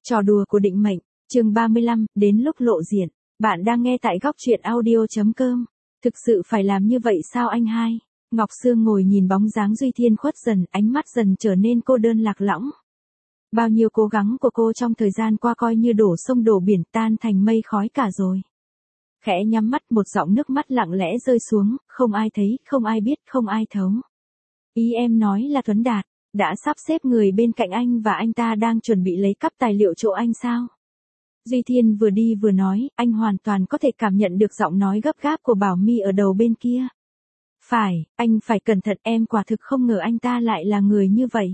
Trò đùa của định mệnh, chương 35, đến lúc lộ diện. Bạn đang nghe tại góc truyện audio.com. Thực sự phải làm như vậy sao anh hai? Ngọc Sương ngồi nhìn bóng dáng Duy Thiên khuất dần, ánh mắt dần trở nên cô đơn lạc lõng. Bao nhiêu cố gắng của cô trong thời gian qua coi như đổ sông đổ biển, tan thành mây khói cả rồi. Khẽ nhắm mắt, một giọt nước mắt lặng lẽ rơi xuống, không ai thấy, không ai biết, không ai thấu. Ý em nói là Tuấn Đạt đã sắp xếp người bên cạnh anh và anh ta đang chuẩn bị lấy cắp tài liệu chỗ anh sao? Duy Thiên vừa đi vừa nói, anh hoàn toàn có thể cảm nhận được giọng nói gấp gáp của Bảo My ở đầu bên kia. Phải, anh phải cẩn thận, em quả thực không ngờ anh ta lại là người như vậy.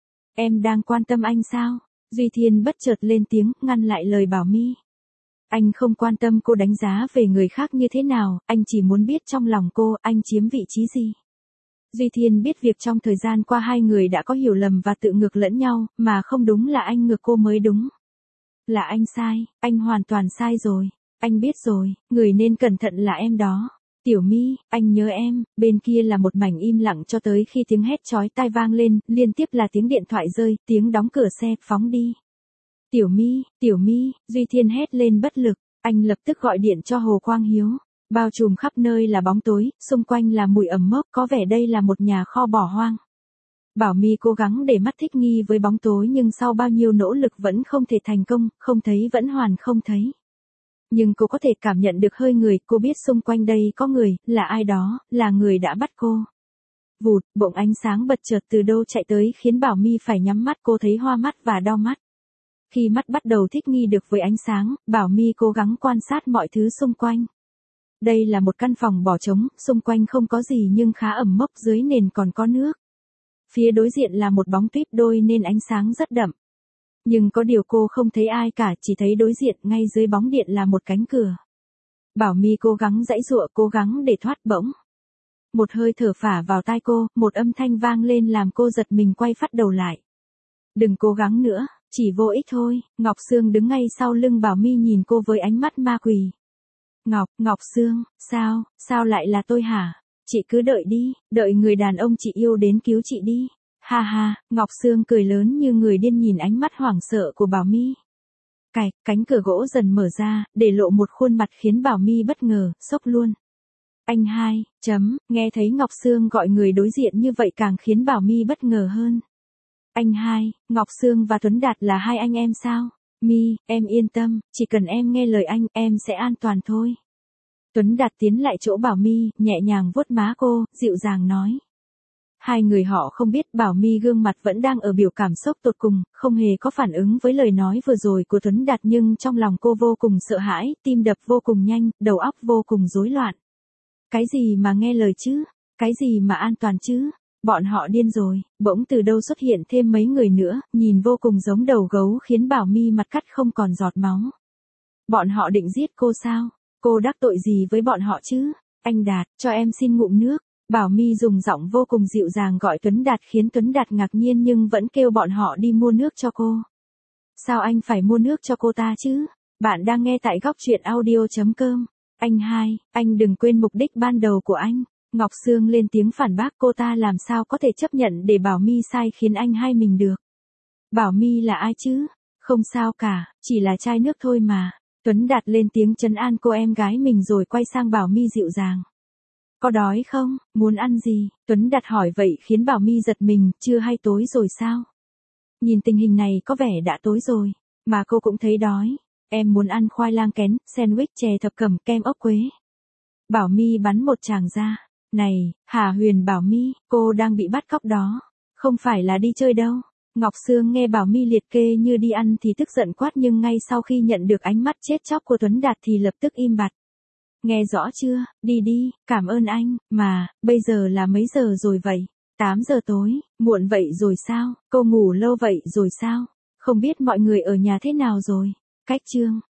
Em đang quan tâm anh sao? Duy Thiên bất chợt lên tiếng, ngăn lại lời Bảo My. Anh không quan tâm cô đánh giá về người khác như thế nào, anh chỉ muốn biết trong lòng cô, anh chiếm vị trí gì. Duy Thiên biết việc trong thời gian qua hai người đã có hiểu lầm và tự ngược lẫn nhau, mà không đúng là anh ngược cô mới đúng. Là anh sai, anh hoàn toàn sai rồi. Anh biết rồi, người nên cẩn thận là em đó. Tiểu My, anh nhớ em. Bên kia là một mảnh im lặng cho tới khi tiếng hét chói tai vang lên, liên tiếp là tiếng điện thoại rơi, tiếng đóng cửa xe, phóng đi. Tiểu My, Duy Thiên hét lên bất lực, anh lập tức gọi điện cho Hồ Quang Hiếu. Bao trùm khắp nơi là bóng tối, xung quanh là mùi ẩm mốc, có vẻ đây là một nhà kho bỏ hoang. Bảo My cố gắng để mắt thích nghi với bóng tối nhưng sau bao nhiêu nỗ lực vẫn không thể thành công, không thấy vẫn hoàn không thấy. Nhưng cô có thể cảm nhận được hơi người, cô biết xung quanh đây có người, là ai đó, là người đã bắt cô. Vụt, bỗng ánh sáng bật chợt từ đâu chạy tới khiến Bảo My phải nhắm mắt, cô thấy hoa mắt và đau mắt. Khi mắt bắt đầu thích nghi được với ánh sáng, Bảo My cố gắng quan sát mọi thứ xung quanh. Đây là một căn phòng bỏ trống, xung quanh không có gì nhưng khá ẩm mốc, dưới nền còn có nước. Phía đối diện là một bóng tuyết đôi nên ánh sáng rất đậm. Nhưng có điều cô không thấy ai cả, chỉ thấy đối diện ngay dưới bóng điện là một cánh cửa. Bảo My cố gắng giãy giụa, cố gắng để thoát bỗng. Một hơi thở phả vào tai cô, một âm thanh vang lên làm cô giật mình quay phát đầu lại. Đừng cố gắng nữa, chỉ vô ích thôi. Ngọc Sương đứng ngay sau lưng Bảo My nhìn cô với ánh mắt ma quỷ. Ngọc Sương, sao lại là tôi hả? Chị cứ đợi đi, đợi người đàn ông chị yêu đến cứu chị đi. Ha ha, Ngọc Sương cười lớn như người điên nhìn ánh mắt hoảng sợ của Bảo My. Cánh cửa gỗ dần mở ra, để lộ một khuôn mặt khiến Bảo My bất ngờ, sốc luôn. Anh hai, nghe thấy Ngọc Sương gọi người đối diện như vậy càng khiến Bảo My bất ngờ hơn. Anh hai, Ngọc Sương và Tuấn Đạt là hai anh em sao? My, em yên tâm, chỉ cần em nghe lời anh, em sẽ an toàn thôi. Tuấn Đạt tiến lại chỗ Bảo My, nhẹ nhàng vuốt má cô, dịu dàng nói. Hai người họ không biết Bảo My gương mặt vẫn đang ở biểu cảm sốc tột cùng, không hề có phản ứng với lời nói vừa rồi của Tuấn Đạt nhưng trong lòng cô vô cùng sợ hãi, tim đập vô cùng nhanh, đầu óc vô cùng rối loạn. Cái gì mà nghe lời chứ? Cái gì mà an toàn chứ? Bọn họ điên rồi, bỗng từ đâu xuất hiện thêm mấy người nữa, nhìn vô cùng giống đầu gấu khiến Bảo My mặt cắt không còn giọt máu. Bọn họ định giết cô sao? Cô đắc tội gì với bọn họ chứ? Anh Đạt, cho em xin ngụm nước. Bảo My dùng giọng vô cùng dịu dàng gọi Tuấn Đạt khiến Tuấn Đạt ngạc nhiên nhưng vẫn kêu bọn họ đi mua nước cho cô. Sao anh phải mua nước cho cô ta chứ? Bạn đang nghe tại góc truyện audio.com. Anh hai, anh đừng quên mục đích ban đầu của anh. Ngọc Sương lên tiếng phản bác, cô ta làm sao có thể chấp nhận để Bảo My sai khiến anh hai mình được. Bảo My là ai chứ? Không sao cả, chỉ là chai nước thôi mà. Tuấn Đạt lên tiếng trấn an cô em gái mình rồi quay sang Bảo My dịu dàng. Có đói không? Muốn ăn gì? Tuấn Đạt hỏi vậy khiến Bảo My giật mình, chưa hay tối rồi sao? Nhìn tình hình này có vẻ đã tối rồi, mà cô cũng thấy đói. Em muốn ăn khoai lang kén, sandwich chè thập cẩm, kem ốc quế. Bảo My bắn một tràng ra. Này, hả Huyền Bảo My, cô đang bị bắt cóc đó. Không phải là đi chơi đâu. Ngọc Sương nghe Bảo My liệt kê như đi ăn thì tức giận quát nhưng ngay sau khi nhận được ánh mắt chết chóc của Tuấn Đạt thì lập tức im bặt. Nghe rõ chưa, đi, cảm ơn anh, mà, bây giờ là mấy giờ rồi vậy? 8 giờ tối, muộn vậy rồi sao? Cô ngủ lâu vậy rồi sao? Không biết mọi người ở nhà thế nào rồi? Cách chương.